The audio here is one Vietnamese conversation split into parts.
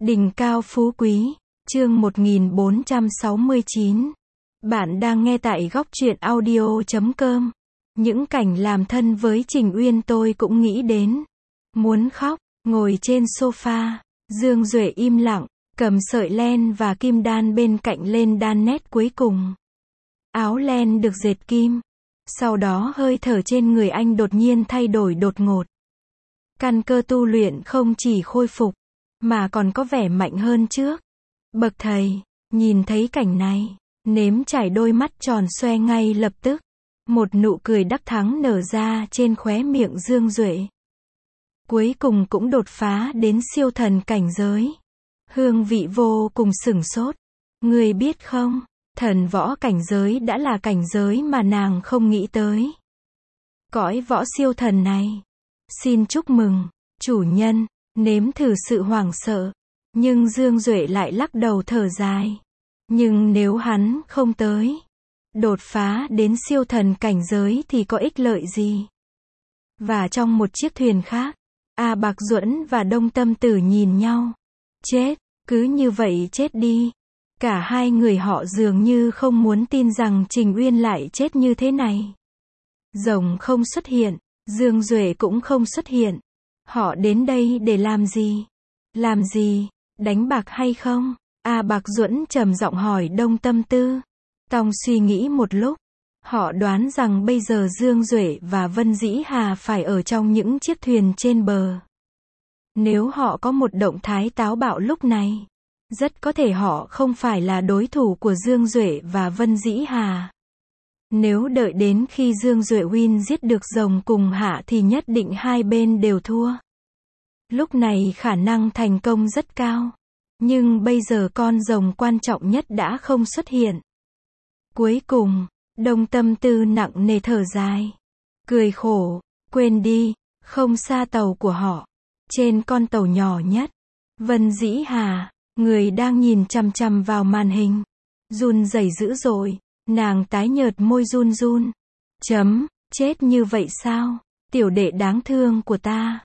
Đỉnh cao phú quý, chương 1469. Bạn đang nghe tại góc truyện audio.com. Những cảnh làm thân với Trình Uyên tôi cũng nghĩ đến. Muốn khóc, ngồi trên sofa, Dương Duệ im lặng, cầm sợi len và kim đan bên cạnh lên đan nét cuối cùng. Áo len được dệt kim. Sau đó hơi thở trên người anh đột nhiên thay đổi đột ngột. Căn cơ tu luyện không chỉ khôi phục, mà còn có vẻ mạnh hơn trước. Bậc thầy, nhìn thấy cảnh này, nếm trải đôi mắt tròn xoe ngay lập tức. Một nụ cười đắc thắng nở ra trên khóe miệng Dương Duệ. Cuối cùng cũng đột phá đến siêu thần cảnh giới. Hương Vị vô cùng sửng sốt. Người biết không, thần võ cảnh giới đã là cảnh giới mà nàng không nghĩ tới. Cõi võ siêu thần này. Xin chúc mừng, chủ nhân, nếm thử sự hoảng sợ. Nhưng Dương Duệ lại lắc đầu thở dài. Nhưng nếu hắn không tới, đột phá đến siêu thần cảnh giới thì có ích lợi gì? Và trong một chiếc thuyền khác, A Bạc Duẫn và Đông Tâm Tử nhìn nhau. Chết, cứ như vậy chết đi. Cả hai người họ dường như không muốn tin rằng Trình Uyên lại chết như thế này. Rồng không xuất hiện, Dương Duệ cũng không xuất hiện. Họ đến đây để làm gì? Làm gì? Đánh bạc hay không? A Bạc Duẫn trầm giọng hỏi Đông Tâm Tư. Tòng suy nghĩ một lúc. Họ đoán rằng bây giờ Dương Duệ và Vân Dĩ Hà phải ở trong những chiếc thuyền trên bờ. Nếu họ có một động thái táo bạo lúc này, rất có thể họ không phải là đối thủ của Dương Duệ và Vân Dĩ Hà. Nếu đợi đến khi Dương Duệ Win giết được rồng cùng hạ thì nhất định hai bên đều thua. Lúc này khả năng thành công rất cao. Nhưng bây giờ con rồng quan trọng nhất đã không xuất hiện. Cuối cùng, Đông Tâm Tư nặng nề thở dài. Cười khổ, quên đi, không xa tàu của họ. Trên con tàu nhỏ nhất, Vân Dĩ Hà, người đang nhìn chằm chằm vào màn hình. Run rẩy dữ dội, nàng tái nhợt môi run run. Chết như vậy sao? Tiểu đệ đáng thương của ta.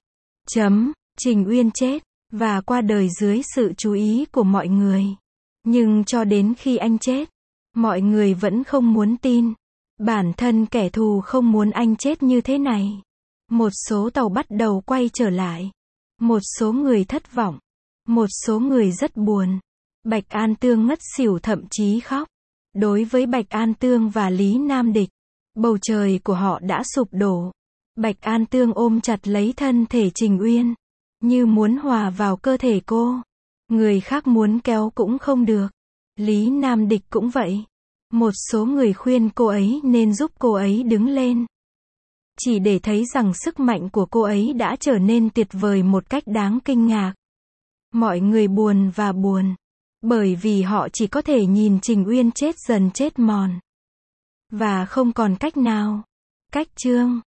Trình Uyên chết, và qua đời dưới sự chú ý của mọi người. Nhưng cho đến khi anh chết, mọi người vẫn không muốn tin. Bản thân kẻ thù không muốn anh chết như thế này. Một số tàu bắt đầu quay trở lại. Một số người thất vọng. Một số người rất buồn. Bạch An Tương ngất xỉu thậm chí khóc. Đối với Bạch An Tương và Lý Nam Địch, bầu trời của họ đã sụp đổ. Bạch An Tương ôm chặt lấy thân thể Trình Uyên, như muốn hòa vào cơ thể cô. Người khác muốn kéo cũng không được. Lý Nam Địch cũng vậy. Một số người khuyên cô ấy nên giúp cô ấy đứng lên. Chỉ để thấy rằng sức mạnh của cô ấy đã trở nên tuyệt vời một cách đáng kinh ngạc. Mọi người buồn và buồn. Bởi vì họ chỉ có thể nhìn Trình Uyên chết dần chết mòn. Và không còn cách nào. Cách chương